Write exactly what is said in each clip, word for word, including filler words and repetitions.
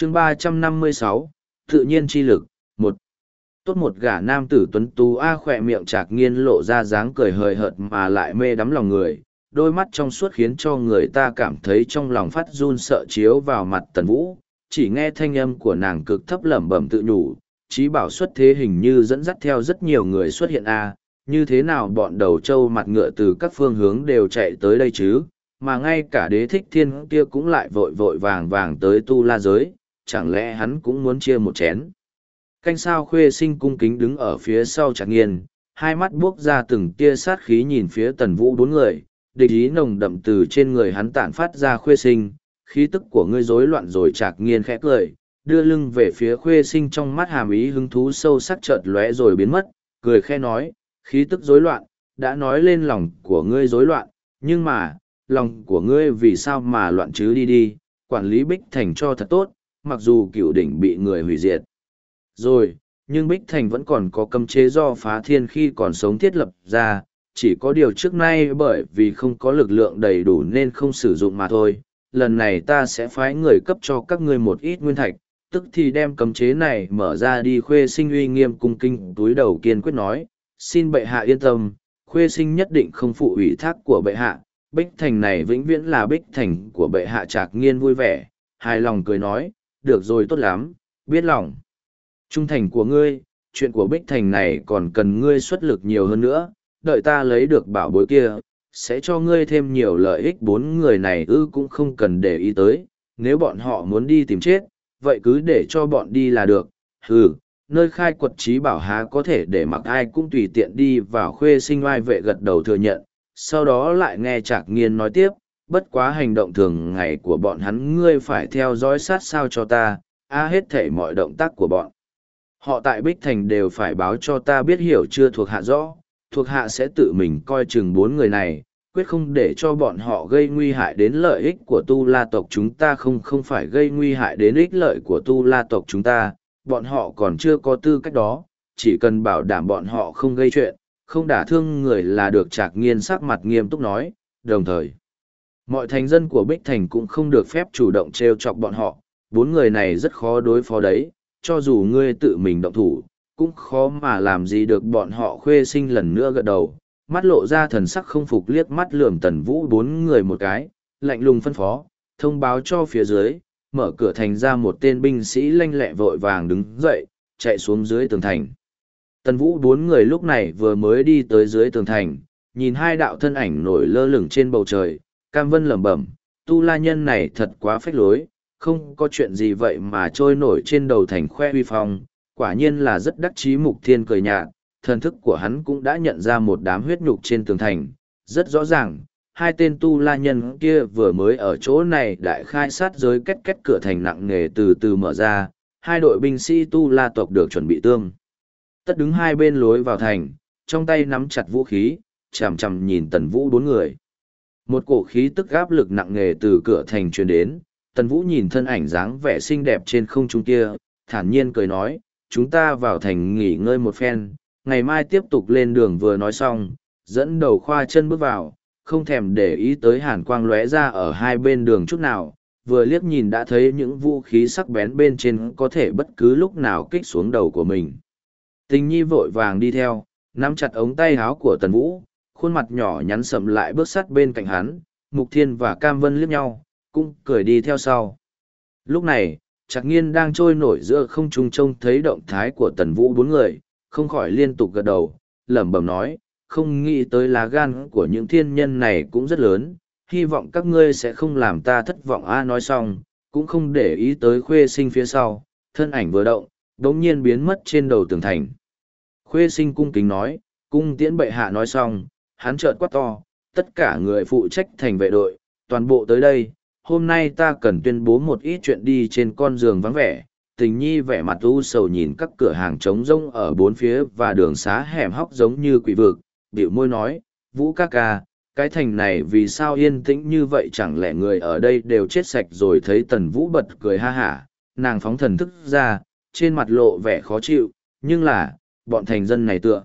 chương ba trăm năm mươi sáu, tự nhiên chi lực, một. Tốt một gã nam tử tuấn tú a khỏe miệng Trạc Nghiên lộ ra dáng cười hời hợt mà lại mê đắm lòng người, đôi mắt trong suốt khiến cho người ta cảm thấy trong lòng phát run sợ chiếu vào mặt Tần Vũ, chỉ nghe thanh âm của nàng cực thấp lẩm bẩm tự nhủ, trí bảo xuất thế hình như dẫn dắt theo rất nhiều người xuất hiện a, như thế nào bọn đầu trâu mặt ngựa từ các phương hướng đều chạy tới đây chứ, mà ngay cả Đế Thích Thiên kia cũng lại vội vội vàng vàng tới tu la giới, chẳng lẽ hắn cũng muốn chia một chén. Canh sao Khuê Sinh cung kính đứng ở phía sau Trạc Nghiên, hai mắt buốc ra từng tia sát khí nhìn phía Tần Vũ bốn người, địch ý nồng đậm từ trên người hắn tản phát ra. Khuê Sinh, khí tức của ngươi rối loạn rồi. Trạc Nghiên khẽ cười, đưa lưng về phía Khuê Sinh, trong mắt hàm ý hứng thú sâu sắc chợt lóe rồi biến mất, cười khẽ nói, khí tức rối loạn, đã nói lên lòng của ngươi rối loạn, nhưng mà, lòng của ngươi vì sao mà loạn chứ? Đi đi, quản lý Bích Thành cho thật tốt, mặc dù cựu đỉnh bị người hủy diệt rồi, nhưng Bích Thành vẫn còn có cấm chế do Phá Thiên khi còn sống thiết lập ra, chỉ có điều trước nay bởi vì không có lực lượng đầy đủ nên không sử dụng mà thôi. Lần này ta sẽ phái người cấp cho các ngươi một ít nguyên thạch, tức thì đem cấm chế này mở ra đi. Khuê Sinh uy nghiêm cung kinh túi đầu kiên quyết nói, xin bệ hạ yên tâm, Khuê Sinh nhất định không phụ ủy thác của bệ hạ, Bích Thành này vĩnh viễn là Bích Thành của bệ hạ. Trạc Nghiên vui vẻ, hài lòng cười nói, được rồi, tốt lắm, biết lòng trung thành của ngươi, chuyện của Bích Thành này còn cần ngươi xuất lực nhiều hơn nữa, đợi ta lấy được bảo bối kia, sẽ cho ngươi thêm nhiều lợi ích. Bốn người này ư cũng không cần để ý tới, nếu bọn họ muốn đi tìm chết, vậy cứ để cho bọn đi là được. Hừ, nơi khai quật trí bảo há có thể để mặc ai cũng tùy tiện đi vào. Khuê Sinh oai vệ gật đầu thừa nhận, sau đó lại nghe Trạc Nghiên nói tiếp, bất quá hành động thường ngày của bọn hắn ngươi phải theo dõi sát sao cho ta, a hết thảy mọi động tác của bọn họ tại Bích Thành đều phải báo cho ta biết, hiểu chưa? Thuộc hạ rõ, thuộc hạ sẽ tự mình coi chừng bốn người này, quyết không để cho bọn họ gây nguy hại đến lợi ích của tu la tộc chúng ta. Không không phải gây nguy hại đến ích lợi của tu la tộc chúng ta, bọn họ còn chưa có tư cách đó, chỉ cần bảo đảm bọn họ không gây chuyện, không đả thương người là được. Trạc Nghiên sắc mặt nghiêm túc nói, đồng thời mọi thành dân của Bích Thành cũng không được phép chủ động trêu chọc bọn họ, bốn người này rất khó đối phó đấy, cho dù ngươi tự mình động thủ, cũng khó mà làm gì được bọn họ. Khuê Sinh lần nữa gật đầu, mắt lộ ra thần sắc không phục, liếc mắt lườm Tần Vũ bốn người một cái, lạnh lùng phân phó, thông báo cho phía dưới, mở cửa thành ra. Một tên binh sĩ lanh lẹ vội vàng đứng dậy, chạy xuống dưới tường thành. Tần Vũ bốn người lúc này vừa mới đi tới dưới tường thành, nhìn hai đạo thân ảnh nổi lơ lửng trên bầu trời, Cam Vân lẩm bẩm, tu la nhân này thật quá phách lối, không có chuyện gì vậy mà trôi nổi trên đầu thành khoe uy phong, quả nhiên là rất đắc chí. Mục Thiên cười nhạt, thần thức của hắn cũng đã nhận ra một đám huyết nhục trên tường thành, rất rõ ràng, hai tên tu la nhân kia vừa mới ở chỗ này đại khai sát giới. Két két cửa thành nặng nề từ từ mở ra, hai đội binh sĩ tu la tộc được chuẩn bị tương tất đứng hai bên lối vào thành, trong tay nắm chặt vũ khí, chằm chằm nhìn Tần Vũ bốn người. Một cổ khí tức áp lực nặng nề từ cửa thành truyền đến. Tần Vũ nhìn thân ảnh dáng vẻ xinh đẹp trên không trung kia, thản nhiên cười nói, chúng ta vào thành nghỉ ngơi một phen, ngày mai tiếp tục lên đường. Vừa nói xong, dẫn đầu khoa chân bước vào, không thèm để ý tới hàn quang lóe ra ở hai bên đường chút nào, vừa liếc nhìn đã thấy những vũ khí sắc bén bên trên có thể bất cứ lúc nào kích xuống đầu của mình. Tình Nhi vội vàng đi theo, nắm chặt ống tay áo của Tần Vũ, khuôn mặt nhỏ nhắn sầm lại bước sát bên cạnh hắn. Mục Thiên và Cam Vân liếc nhau, cũng cười đi theo sau. Lúc này, Trạc Nghiên đang trôi nổi giữa không trung trông thấy động thái của Tần Vũ bốn người, không khỏi liên tục gật đầu, lẩm bẩm nói, không nghĩ tới lá gan của những thiên nhân này cũng rất lớn, hy vọng các ngươi sẽ không làm ta thất vọng. A nói xong, cũng không để ý tới Khuê Sinh phía sau, thân ảnh vừa động, đống nhiên biến mất trên đầu tường thành. Khuê Sinh cung kính nói, cung tiễn bệ hạ. Nói xong, hắn chợt quát to, tất cả người phụ trách thành vệ đội, toàn bộ tới đây, hôm nay ta cần tuyên bố một ít chuyện. Đi trên con giường vắng vẻ, Tình Nhi vẻ mặt u sầu nhìn các cửa hàng trống rỗng ở bốn phía và đường xá hẻm hóc giống như quỷ vực, bĩu môi nói, Vũ ca ca, cái thành này vì sao yên tĩnh như vậy, chẳng lẽ người ở đây đều chết sạch rồi? Thấy Tần Vũ bật cười ha hả, nàng phóng thần thức ra, trên mặt lộ vẻ khó chịu, nhưng là, bọn thành dân này tựa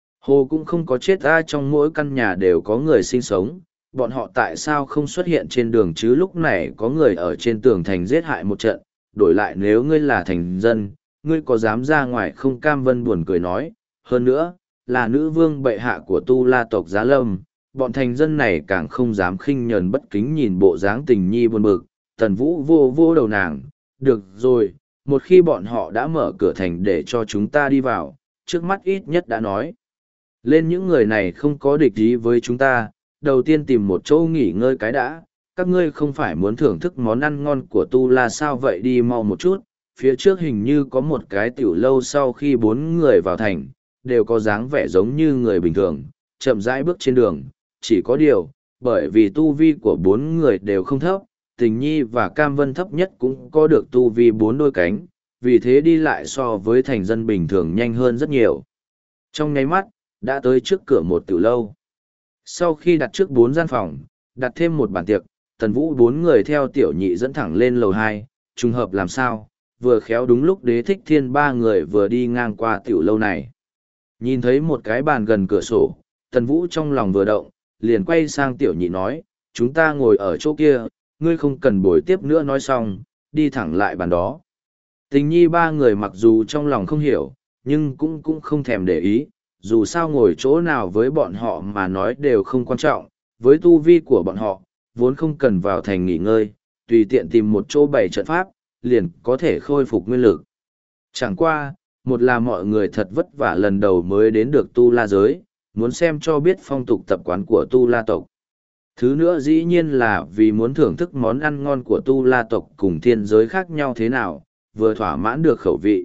hồ cũng không có chết ra, trong mỗi căn nhà đều có người sinh sống, bọn họ tại sao không xuất hiện trên đường chứ? Lúc này có người ở trên tường thành giết hại một trận, đổi lại nếu ngươi là thành dân, ngươi có dám ra ngoài không? Cam Vân buồn cười nói, hơn nữa, là nữ vương bệ hạ của Tu La tộc Giá Lâm, bọn thành dân này càng không dám khinh nhờn bất kính. Nhìn bộ dáng Tình Nhi buồn bực, Tần Vũ vô vô đầu nàng, được rồi, một khi bọn họ đã mở cửa thành để cho chúng ta đi vào, trước mắt ít nhất đã nói lên những người này không có địch ý với chúng ta, đầu tiên tìm một chỗ nghỉ ngơi cái đã. Các ngươi không phải muốn thưởng thức món ăn ngon của Tu La sao? Vậy đi mau một chút, phía trước hình như có một cái tiểu lâu. Sau khi bốn người vào thành, đều có dáng vẻ giống như người bình thường, chậm rãi bước trên đường. Chỉ có điều, bởi vì tu vi của bốn người đều không thấp, Tình Nhi và Cam Vân thấp nhất cũng có được tu vi bốn đôi cánh, vì thế đi lại so với thành dân bình thường nhanh hơn rất nhiều. Trong nháy mắt, đã tới trước cửa một tiểu lâu. Sau khi đặt trước bốn gian phòng, đặt thêm một bàn tiệc, Tần Vũ bốn người theo tiểu nhị dẫn thẳng lên lầu hai. Trùng hợp làm sao, vừa khéo đúng lúc Đế Thích Thiên ba người vừa đi ngang qua tiểu lâu này. Nhìn thấy một cái bàn gần cửa sổ, Tần Vũ trong lòng vừa động, liền quay sang tiểu nhị nói, chúng ta ngồi ở chỗ kia, ngươi không cần bồi tiếp nữa. Nói xong, đi thẳng lại bàn đó. Tình Nhi ba người mặc dù trong lòng không hiểu, nhưng cũng cũng không thèm để ý, dù sao ngồi chỗ nào với bọn họ mà nói đều không quan trọng, với tu vi của bọn họ, vốn không cần vào thành nghỉ ngơi, tùy tiện tìm một chỗ bày trận pháp, liền có thể khôi phục nguyên lực. Chẳng qua, một là mọi người thật vất vả lần đầu mới đến được Tu La giới, muốn xem cho biết phong tục tập quán của Tu La tộc. Thứ nữa dĩ nhiên là vì muốn thưởng thức món ăn ngon của Tu La tộc cùng thiên giới khác nhau thế nào, vừa thỏa mãn được khẩu vị.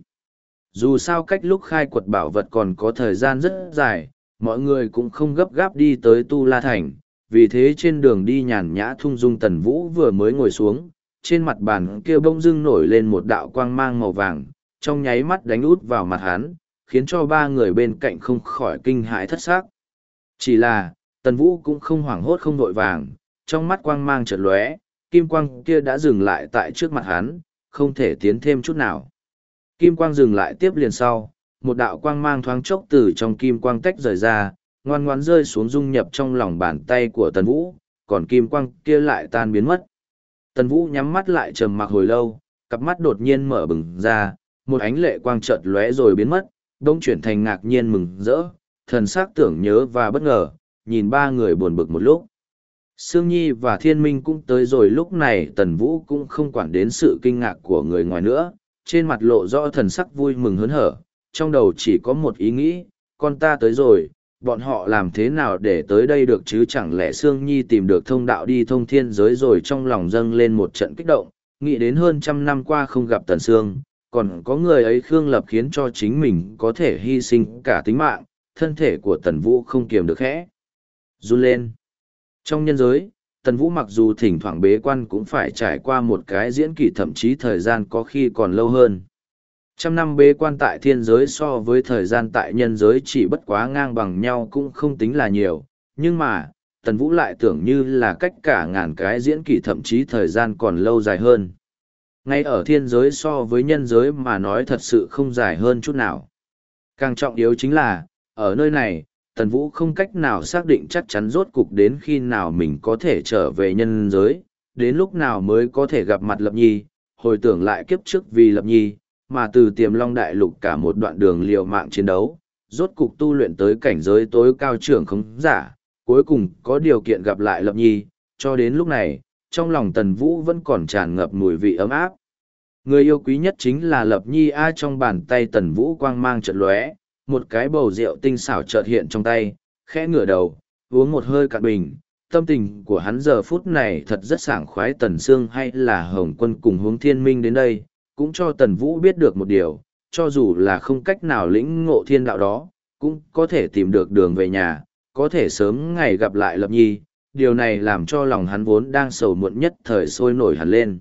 Dù sao cách lúc khai quật bảo vật còn có thời gian rất dài, mọi người cũng không gấp gáp đi tới Tu La Thành, vì thế trên đường đi nhàn nhã thung dung. Tần Vũ vừa mới ngồi xuống, trên mặt bàn kia bỗng dưng nổi lên một đạo quang mang màu vàng, trong nháy mắt đánh út vào mặt hắn, khiến cho ba người bên cạnh không khỏi kinh hãi thất xác. Chỉ là, Tần Vũ cũng không hoảng hốt không vội vàng, trong mắt quang mang chợt lóe, kim quang kia đã dừng lại tại trước mặt hắn, không thể tiến thêm chút nào. Kim quang dừng lại tiếp liền sau, một đạo quang mang thoáng chốc từ trong kim quang tách rời ra, ngoan ngoãn rơi xuống dung nhập trong lòng bàn tay của Tần Vũ, còn kim quang kia lại tan biến mất. Tần Vũ nhắm mắt lại trầm mặc hồi lâu, cặp mắt đột nhiên mở bừng ra, một ánh lệ quang chợt lóe rồi biến mất, đông chuyển thành ngạc nhiên mừng rỡ, thần sắc tưởng nhớ và bất ngờ, nhìn ba người buồn bực một lúc. Sương Nhi và Thiên Minh cũng tới rồi. Lúc này Tần Vũ cũng không quản đến sự kinh ngạc của người ngoài nữa, trên mặt lộ rõ thần sắc vui mừng hớn hở, trong đầu chỉ có một ý nghĩ, con ta tới rồi, bọn họ làm thế nào để tới đây được chứ? Chẳng lẽ Sương Nhi tìm được thông đạo đi thông thiên giới rồi? Trong lòng dâng lên một trận kích động, nghĩ đến hơn trăm năm qua không gặp Tần Sương, còn có người ấy Khương Lập khiến cho chính mình có thể hy sinh cả tính mạng, thân thể của Tần Vũ không kiềm được khẽ run lên. Trong nhân giới, Tần Vũ mặc dù thỉnh thoảng bế quan cũng phải trải qua một cái diễn kỷ, thậm chí thời gian có khi còn lâu hơn. Trăm năm bế quan tại thiên giới so với thời gian tại nhân giới chỉ bất quá ngang bằng nhau cũng không tính là nhiều, nhưng mà, Tần Vũ lại tưởng như là cách cả ngàn cái diễn kỷ, thậm chí thời gian còn lâu dài hơn. Ngay ở thiên giới so với nhân giới mà nói thật sự không dài hơn chút nào. Càng trọng yếu chính là, ở nơi này, Tần Vũ không cách nào xác định chắc chắn rốt cục đến khi nào mình có thể trở về nhân giới, đến lúc nào mới có thể gặp mặt Lập Nhi, hồi tưởng lại kiếp trước vì Lập Nhi, mà từ Tiềm Long Đại Lục cả một đoạn đường liều mạng chiến đấu, rốt cục tu luyện tới cảnh giới tối cao trưởng khống giả, cuối cùng có điều kiện gặp lại Lập Nhi, cho đến lúc này, trong lòng Tần Vũ vẫn còn tràn ngập mùi vị ấm áp. Người yêu quý nhất chính là Lập Nhi a. Trong bàn tay Tần Vũ quang mang chợt lóe, một cái bầu rượu tinh xảo chợt hiện trong tay, khẽ ngửa đầu, uống một hơi cạn bình. Tâm tình của hắn giờ phút này thật rất sảng khoái. Tần Sương hay là Hồng Quân cùng Hướng Thiên Minh đến đây, cũng cho Tần Vũ biết được một điều, cho dù là không cách nào lĩnh ngộ thiên đạo đó, cũng có thể tìm được đường về nhà, có thể sớm ngày gặp lại Lập Nhi. Điều này làm cho lòng hắn vốn đang sầu muộn nhất thời sôi nổi hẳn lên.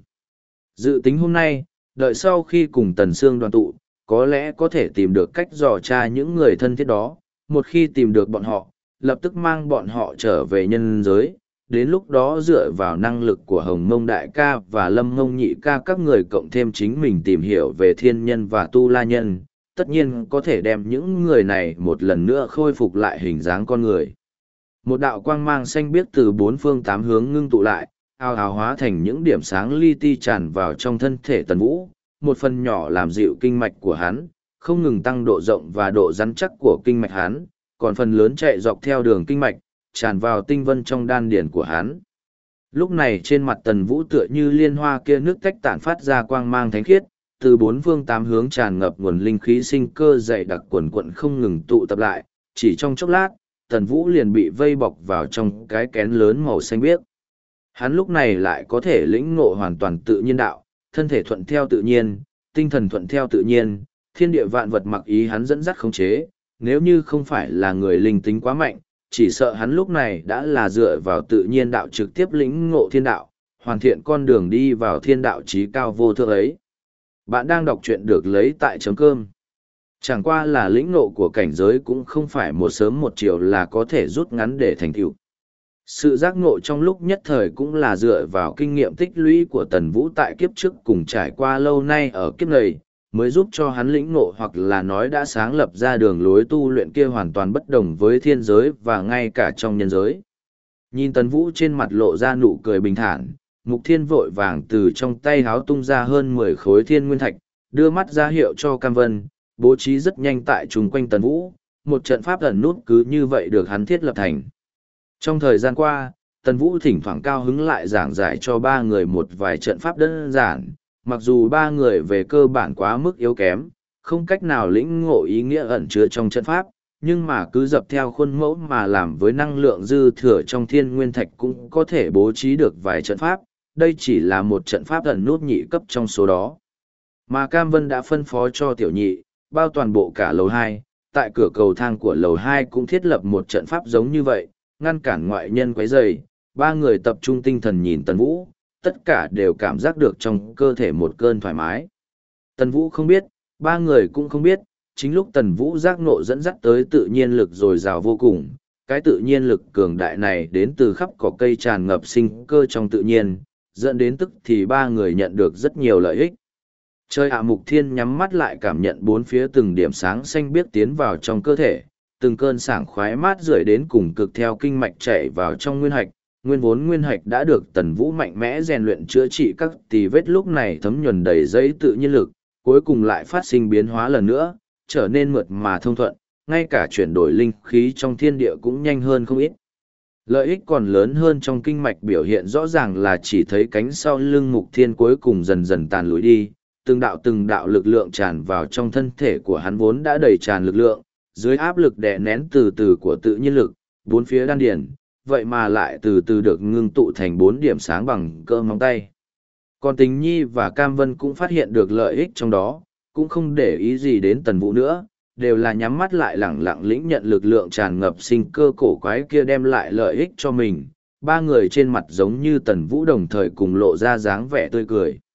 Dự tính hôm nay, đợi sau khi cùng Tần Sương đoàn tụ, có lẽ có thể tìm được cách dò tra những người thân thiết đó, một khi tìm được bọn họ, lập tức mang bọn họ trở về nhân giới, đến lúc đó dựa vào năng lực của Hồng Mông Đại ca và Lâm Mông Nhị ca các người cộng thêm chính mình tìm hiểu về thiên nhân và tu la nhân, tất nhiên có thể đem những người này một lần nữa khôi phục lại hình dáng con người. Một đạo quang mang xanh biếc từ bốn phương tám hướng ngưng tụ lại, ào ào hóa thành những điểm sáng li ti tràn vào trong thân thể Tần Vũ, một phần nhỏ làm dịu kinh mạch của hắn, không ngừng tăng độ rộng và độ rắn chắc của kinh mạch hắn, còn phần lớn chạy dọc theo đường kinh mạch, tràn vào tinh vân trong đan điển của hắn. Lúc này trên mặt Tần Vũ tựa như liên hoa kia nước tách tản phát ra quang mang thánh khiết, từ bốn phương tám hướng tràn ngập nguồn linh khí sinh cơ dày đặc quần quận không ngừng tụ tập lại, chỉ trong chốc lát, Tần Vũ liền bị vây bọc vào trong cái kén lớn màu xanh biếc. Hắn lúc này lại có thể lĩnh ngộ hoàn toàn tự nhiên đạo, thân thể thuận theo tự nhiên, tinh thần thuận theo tự nhiên, thiên địa vạn vật mặc ý hắn dẫn dắt khống chế, nếu như không phải là người linh tính quá mạnh, chỉ sợ hắn lúc này đã là dựa vào tự nhiên đạo trực tiếp lĩnh ngộ thiên đạo, hoàn thiện con đường đi vào thiên đạo trí cao vô thượng ấy. Bạn đang đọc truyện được lấy tại chấm cơm. Chẳng qua là lĩnh ngộ của cảnh giới cũng không phải một sớm một chiều là có thể rút ngắn để thành tựu. Sự giác ngộ trong lúc nhất thời cũng là dựa vào kinh nghiệm tích lũy của Tần Vũ tại kiếp trước cùng trải qua lâu nay ở kiếp này, mới giúp cho hắn lĩnh ngộ hoặc là nói đã sáng lập ra đường lối tu luyện kia hoàn toàn bất đồng với thiên giới và ngay cả trong nhân giới. Nhìn Tần Vũ trên mặt lộ ra nụ cười bình thản, Mục Thiên vội vàng từ trong tay háo tung ra hơn mười khối thiên nguyên thạch, đưa mắt ra hiệu cho Cam Vân, bố trí rất nhanh tại chung quanh Tần Vũ, một trận pháp ẩn nút cứ như vậy được hắn thiết lập thành. Trong thời gian qua, Tần Vũ thỉnh thoảng cao hứng lại giảng giải cho ba người một vài trận pháp đơn giản, mặc dù ba người về cơ bản quá mức yếu kém, không cách nào lĩnh ngộ ý nghĩa ẩn chứa trong trận pháp, nhưng mà cứ dập theo khuôn mẫu mà làm với năng lượng dư thừa trong thiên nguyên thạch cũng có thể bố trí được vài trận pháp, đây chỉ là một trận pháp ẩn nút nhị cấp trong số đó. Mà Cam Vân đã phân phó cho tiểu nhị, bao toàn bộ cả lầu hai, tại cửa cầu thang của lầu hai cũng thiết lập một trận pháp giống như vậy, ngăn cản ngoại nhân quấy rầy. Ba người tập trung tinh thần nhìn Tần Vũ, tất cả đều cảm giác được trong cơ thể một cơn thoải mái. Tần Vũ không biết, ba người cũng không biết, chính lúc Tần Vũ giác ngộ dẫn dắt tới tự nhiên lực dồi dào vô cùng, cái tự nhiên lực cường đại này đến từ khắp cỏ cây tràn ngập sinh cơ trong tự nhiên, dẫn đến tức thì ba người nhận được rất nhiều lợi ích. Trời ạ, Mục Thiên nhắm mắt lại cảm nhận bốn phía từng điểm sáng xanh biếc tiến vào trong cơ thể, từng cơn sảng khoái mát rượi đến cùng cực theo kinh mạch chảy vào trong nguyên hạch. Nguyên vốn nguyên hạch đã được Tần Vũ mạnh mẽ rèn luyện chữa trị các tì vết lúc này thấm nhuần đầy giấy tự nhiên lực, cuối cùng lại phát sinh biến hóa lần nữa, trở nên mượt mà thông thuận, ngay cả chuyển đổi linh khí trong thiên địa cũng nhanh hơn không ít. Lợi ích còn lớn hơn trong kinh mạch biểu hiện rõ ràng là chỉ thấy cánh sau lưng Mục Thiên cuối cùng dần dần tàn lụi đi, từng đạo từng đạo lực lượng tràn vào trong thân thể của hắn vốn đã đầy tràn lực lượng, dưới áp lực đè nén từ từ của tự nhiên lực, bốn phía đan điển, vậy mà lại từ từ được ngưng tụ thành bốn điểm sáng bằng cơ móng tay. Còn Tình Nhi và Cam Vân cũng phát hiện được lợi ích trong đó, cũng không để ý gì đến Tần Vũ nữa, đều là nhắm mắt lại lẳng lặng lĩnh nhận lực lượng tràn ngập sinh cơ cổ quái kia đem lại lợi ích cho mình. Ba người trên mặt giống như Tần Vũ đồng thời cùng lộ ra dáng vẻ tươi cười.